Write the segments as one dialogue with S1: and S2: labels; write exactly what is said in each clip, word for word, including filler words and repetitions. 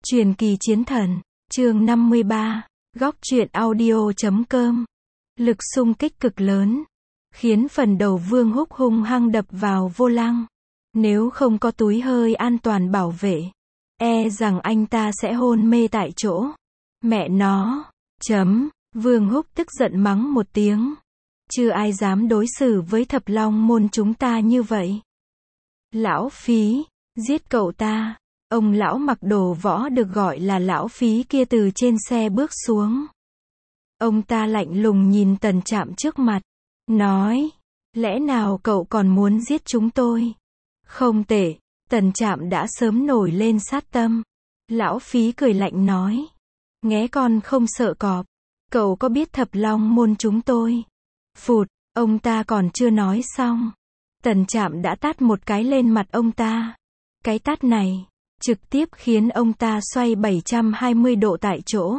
S1: Truyền kỳ chiến thần, chương năm mươi ba, góc truyện audio chấm com. Lực xung kích cực lớn, khiến phần đầu Vương Húc hung hăng đập vào vô lăng. Nếu không có túi hơi an toàn bảo vệ, e rằng anh ta sẽ hôn mê tại chỗ. Mẹ nó, chấm, Vương Húc tức giận mắng một tiếng. Chưa ai dám đối xử với Thập Long môn chúng ta như vậy. Lão Phí, giết cậu ta. Ông lão mặc đồ võ được gọi là lão Phí kia từ trên xe bước xuống. Ông ta lạnh lùng nhìn Tần Trạm trước mặt, nói, lẽ nào cậu còn muốn giết chúng tôi? Không tệ, Tần Trạm đã sớm nổi lên sát tâm. Lão Phí cười lạnh nói, nghé con không sợ cọp, cậu có biết Thập Long môn chúng tôi? Phụt, ông ta còn chưa nói xong, Tần Trạm đã tát một cái lên mặt ông ta. Cái tát này trực tiếp khiến ông ta xoay bảy trăm hai mươi độ tại chỗ.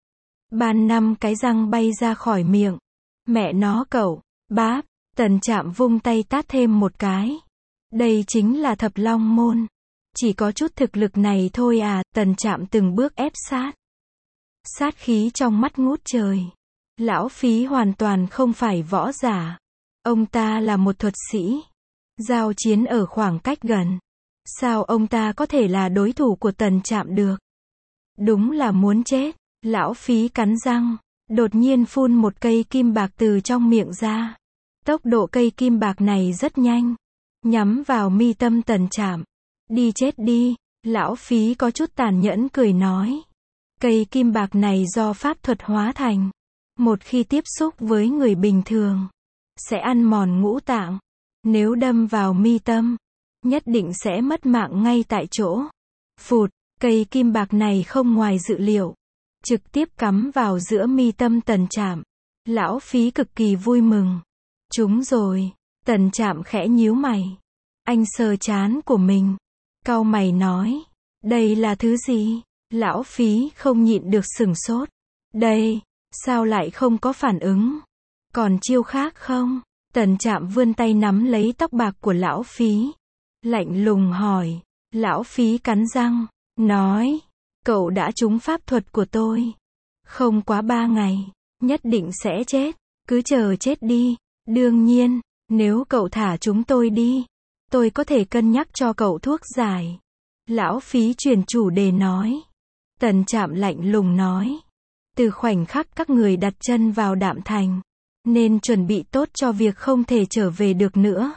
S1: Ban năm cái răng bay ra khỏi miệng. Mẹ nó cậu, báp, Tần Trạm vung tay tát thêm một cái. Đây chính là Thập Long môn. Chỉ có chút thực lực này thôi à, Tần Trạm từng bước ép sát. Sát khí trong mắt ngút trời. Lão Phí hoàn toàn không phải võ giả. Ông ta là một thuật sĩ. Giao chiến ở khoảng cách gần. Sao ông ta có thể là đối thủ của Tần Trạm được? Đúng là muốn chết. Lão Phí cắn răng, đột nhiên phun một cây kim bạc từ trong miệng ra. Tốc độ cây kim bạc này rất nhanh, nhắm vào mi tâm Tần Trạm. Đi chết đi, Lão Phí có chút tàn nhẫn cười nói. Cây kim bạc này do pháp thuật hóa thành. Một khi tiếp xúc với người bình thường, sẽ ăn mòn ngũ tạng. Nếu đâm vào mi tâm, nhất định sẽ mất mạng ngay tại chỗ. Phụt, cây kim bạc này không ngoài dự liệu, trực tiếp cắm vào giữa mi tâm Tần Trạm. Lão Phí cực kỳ vui mừng. Trúng rồi. Tần Trạm khẽ nhíu mày. Anh sờ trán của mình, cau mày nói, đây là thứ gì? Lão Phí không nhịn được sửng sốt. Đây, sao lại không có phản ứng? Còn chiêu khác không? Tần Trạm vươn tay nắm lấy tóc bạc của Lão Phí, lạnh lùng hỏi. Lão Phí cắn răng, nói, cậu đã trúng pháp thuật của tôi. Không quá ba ngày, nhất định sẽ chết. Cứ chờ chết đi. Đương nhiên, nếu cậu thả chúng tôi đi, tôi có thể cân nhắc cho cậu thuốc giải. Lão Phí chuyển chủ đề nói. Tần Trạm lạnh lùng nói, từ khoảnh khắc các người đặt chân vào Đạm Thành, nên chuẩn bị tốt cho việc không thể trở về được nữa.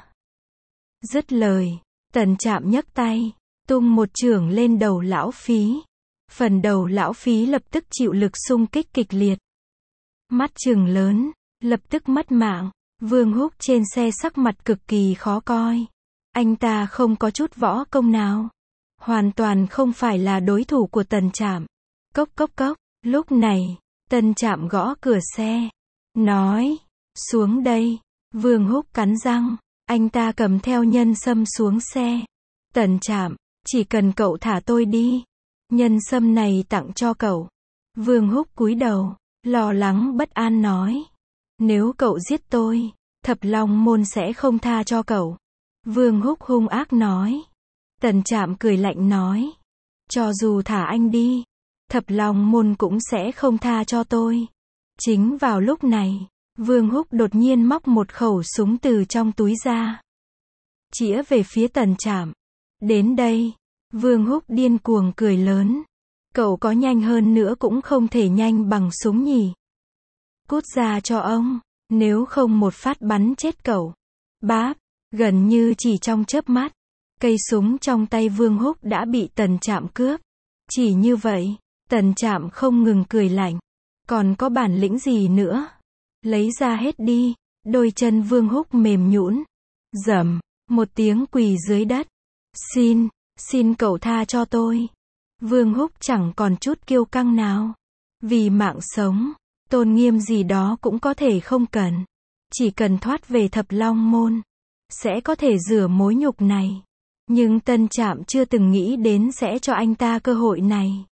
S1: Dứt lời, Tần Trạm nhấc tay, tung một chưởng lên đầu Lão Phí. Phần đầu Lão Phí lập tức chịu lực xung kích kịch liệt. Mắt trừng lớn, lập tức mất mạng. Vương Húc trên xe sắc mặt cực kỳ khó coi. Anh ta không có chút võ công nào. Hoàn toàn không phải là đối thủ của Tần Trạm. Cốc cốc cốc, lúc này, Tần Trạm gõ cửa xe. Nói, xuống đây. Vương Húc cắn răng. Anh ta cầm theo nhân sâm xuống xe. Tần Trạm, chỉ cần cậu thả tôi đi, nhân sâm này tặng cho cậu. Vương Húc cúi đầu, lo lắng bất an nói. Nếu cậu giết tôi, Thập Long môn sẽ không tha cho cậu. Vương Húc hung ác nói. Tần Trạm cười lạnh nói. Cho dù thả anh đi, Thập Long môn cũng sẽ không tha cho tôi. Chính vào lúc này, Vương Húc đột nhiên móc một khẩu súng từ trong túi ra, chĩa về phía Tần Trạm. Đến đây, Vương Húc điên cuồng cười lớn. Cậu có nhanh hơn nữa cũng không thể nhanh bằng súng nhỉ. Cút ra cho ông, nếu không một phát bắn chết cậu. Báp, gần như chỉ trong chớp mắt, cây súng trong tay Vương Húc đã bị Tần Trạm cướp. Chỉ như vậy, Tần Trạm không ngừng cười lạnh. Còn có bản lĩnh gì nữa? Lấy ra hết đi. Đôi chân Vương Húc mềm nhũn. Rầm, một tiếng quỳ dưới đất. Xin, xin cậu tha cho tôi. Vương Húc chẳng còn chút kiêu căng nào. Vì mạng sống, tôn nghiêm gì đó cũng có thể không cần. Chỉ cần thoát về Thập Long môn, sẽ có thể rửa mối nhục này. Nhưng Tần Trạm chưa từng nghĩ đến sẽ cho anh ta cơ hội này.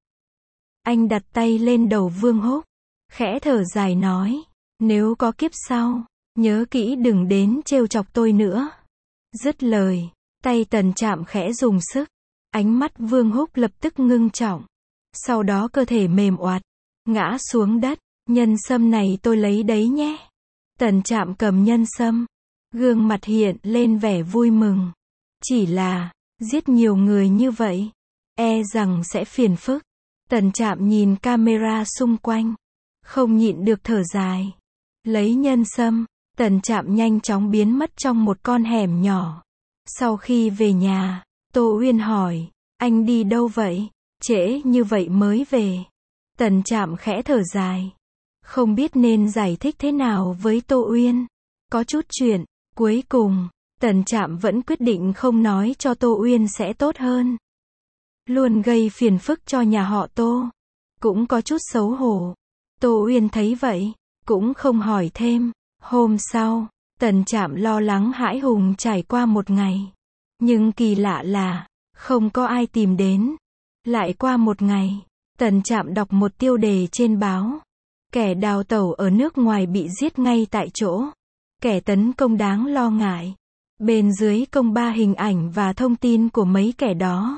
S1: Anh đặt tay lên đầu Vương Húc, khẽ thở dài nói. Nếu có kiếp sau, nhớ kỹ đừng đến trêu chọc tôi nữa. Dứt lời, tay Tần Trạm khẽ dùng sức. Ánh mắt Vương Húc lập tức ngưng trọng. Sau đó cơ thể mềm oạt, ngã xuống đất. Nhân sâm này tôi lấy đấy nhé. Tần Trạm cầm nhân sâm, gương mặt hiện lên vẻ vui mừng. Chỉ là, giết nhiều người như vậy, e rằng sẽ phiền phức. Tần Trạm nhìn camera xung quanh, không nhịn được thở dài. Lấy nhân sâm, Tần Trạm nhanh chóng biến mất trong một con hẻm nhỏ. Sau khi về nhà, Tô Uyên hỏi, anh đi đâu vậy? Trễ như vậy mới về. Tần Trạm khẽ thở dài. Không biết nên giải thích thế nào với Tô Uyên. Có chút chuyện, cuối cùng, Tần Trạm vẫn quyết định không nói cho Tô Uyên sẽ tốt hơn. Luôn gây phiền phức cho nhà họ Tô. Cũng có chút xấu hổ. Tô Uyên thấy vậy, cũng không hỏi thêm. Hôm sau, Tần Trạm lo lắng hãi hùng trải qua một ngày. Nhưng kỳ lạ là, không có ai tìm đến. Lại qua một ngày, Tần Trạm đọc một tiêu đề trên báo. Kẻ đào tẩu ở nước ngoài bị giết ngay tại chỗ. Kẻ tấn công đáng lo ngại. Bên dưới công ba hình ảnh và thông tin của mấy kẻ đó.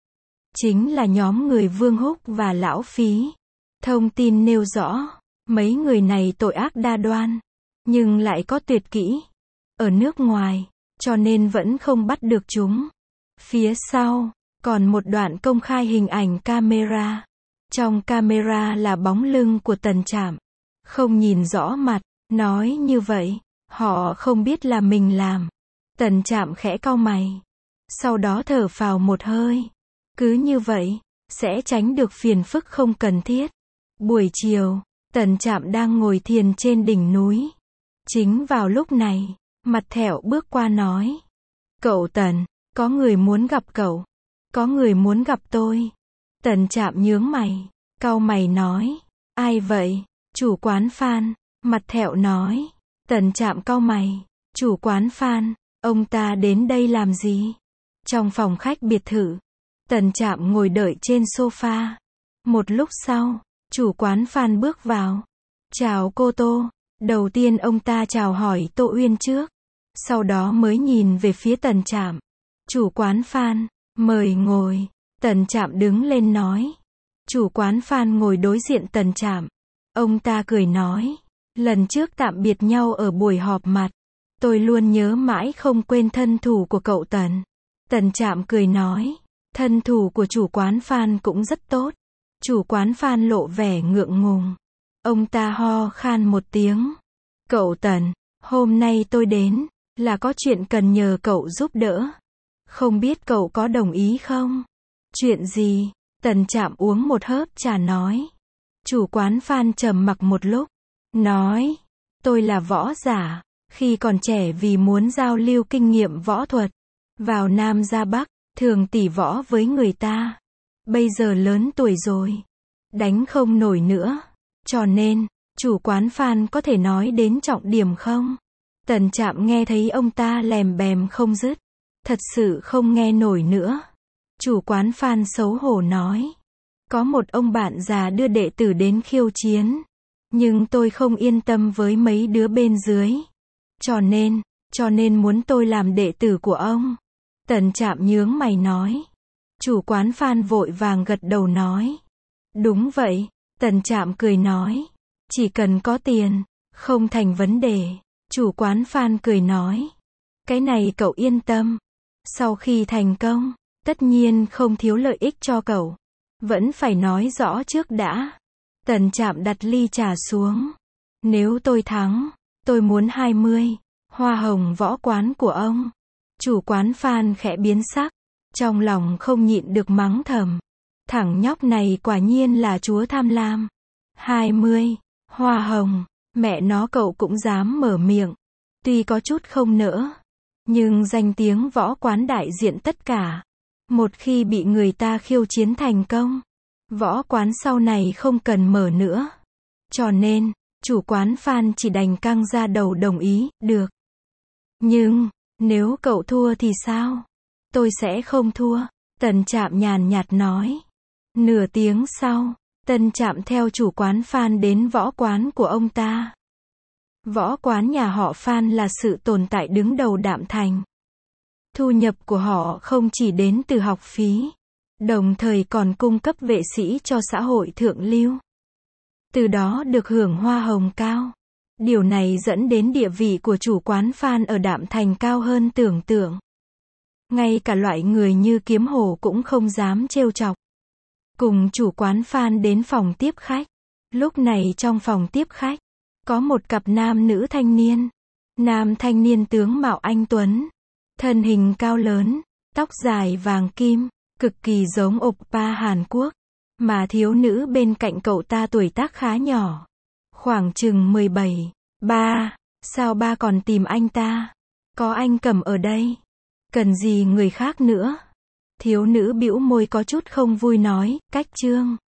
S1: Chính là nhóm người Vương Húc và Lão Phí. Thông tin nêu rõ, mấy người này tội ác đa đoan, nhưng lại có tuyệt kỹ. Ở nước ngoài, cho nên vẫn không bắt được chúng. Phía sau, còn một đoạn công khai hình ảnh camera. Trong camera là bóng lưng của Tần Trạm. Không nhìn rõ mặt, nói như vậy, họ không biết là mình làm. Tần Trạm khẽ cau mày. Sau đó thở phào một hơi. Cứ như vậy, sẽ tránh được phiền phức không cần thiết. Buổi chiều, Tần Trạm đang ngồi thiền trên đỉnh núi. Chính vào lúc này, Mặt Thẹo bước qua nói. Cậu Tần, có người muốn gặp cậu. Có người muốn gặp tôi. Tần Trạm nhướng mày, cau mày nói. Ai vậy? Chủ quán Phan. Mặt Thẹo nói. Tần Trạm cau mày. Chủ quán Phan, ông ta đến đây làm gì? Trong phòng khách biệt thự, Tần Trạm ngồi đợi trên sofa. Một lúc sau, chủ quán Phan bước vào. Chào cô Tô. Đầu tiên ông ta chào hỏi Tô Uyên trước. Sau đó mới nhìn về phía Tần Trạm. Chủ quán Phan, mời ngồi. Tần Trạm đứng lên nói. Chủ quán Phan ngồi đối diện Tần Trạm. Ông ta cười nói. Lần trước tạm biệt nhau ở buổi họp mặt. Tôi luôn nhớ mãi không quên thân thủ của cậu Tần. Tần Trạm cười nói. Thân thủ của chủ quán Phan cũng rất tốt. Chủ quán Phan lộ vẻ ngượng ngùng. Ông ta ho khan một tiếng. Cậu Tần, hôm nay tôi đến, là có chuyện cần nhờ cậu giúp đỡ. Không biết cậu có đồng ý không? Chuyện gì? Tần Trạm uống một hớp trà nói. Chủ quán Phan trầm mặc một lúc. Nói, tôi là võ giả. Khi còn trẻ vì muốn giao lưu kinh nghiệm võ thuật. Vào Nam ra Bắc, thường tỉ võ với người ta. Bây giờ lớn tuổi rồi. Đánh không nổi nữa. Cho nên, chủ quán Phan có thể nói đến trọng điểm không? Tần Trạm nghe thấy ông ta lèm bèm không dứt. Thật sự không nghe nổi nữa. Chủ quán Phan xấu hổ nói. Có một ông bạn già đưa đệ tử đến khiêu chiến. Nhưng tôi không yên tâm với mấy đứa bên dưới. Cho nên, cho nên muốn tôi làm đệ tử của ông. Tần Trạm nhướng mày nói. Chủ quán Phan vội vàng gật đầu nói. Đúng vậy. Tần Trạm cười nói. Chỉ cần có tiền, không thành vấn đề. Chủ quán Phan cười nói. Cái này cậu yên tâm. Sau khi thành công, tất nhiên không thiếu lợi ích cho cậu. Vẫn phải nói rõ trước đã. Tần Trạm đặt ly trà xuống. Nếu tôi thắng, tôi muốn hai mươi hoa hồng võ quán của ông. Chủ quán Phan khẽ biến sắc. Trong lòng không nhịn được mắng thầm. Thằng nhóc này quả nhiên là chúa tham lam. hai mươi hoa hồng, mẹ nó cậu cũng dám mở miệng. Tuy có chút không nỡ, nhưng danh tiếng võ quán đại diện tất cả. Một khi bị người ta khiêu chiến thành công, võ quán sau này không cần mở nữa. Cho nên, chủ quán Phan chỉ đành căng ra đầu đồng ý, được. Nhưng, nếu cậu thua thì sao? Tôi sẽ không thua. Tần Trạm nhàn nhạt nói. Nửa tiếng sau, Tần Trạm theo chủ quán Phan đến võ quán của ông ta. Võ quán nhà họ Phan là sự tồn tại đứng đầu Đạm Thành. Thu nhập của họ không chỉ đến từ học phí, đồng thời còn cung cấp vệ sĩ cho xã hội thượng lưu. Từ đó được hưởng hoa hồng cao. Điều này dẫn đến địa vị của chủ quán Phan ở Đạm Thành cao hơn tưởng tượng. Ngay cả loại người như Kiếm Hổ cũng không dám trêu chọc. Cùng chủ quán Phan đến phòng tiếp khách. Lúc này trong phòng tiếp khách, có một cặp nam nữ thanh niên. Nam thanh niên tướng mạo anh tuấn, thân hình cao lớn, tóc dài vàng kim, cực kỳ giống oppa Hàn Quốc. Mà thiếu nữ bên cạnh cậu ta tuổi tác khá nhỏ, khoảng chừng mười bảy. Ba, sao ba còn tìm anh ta? Có anh Cẩm ở đây. Cần gì người khác nữa? Thiếu nữ bĩu môi có chút không vui nói, cách Trương.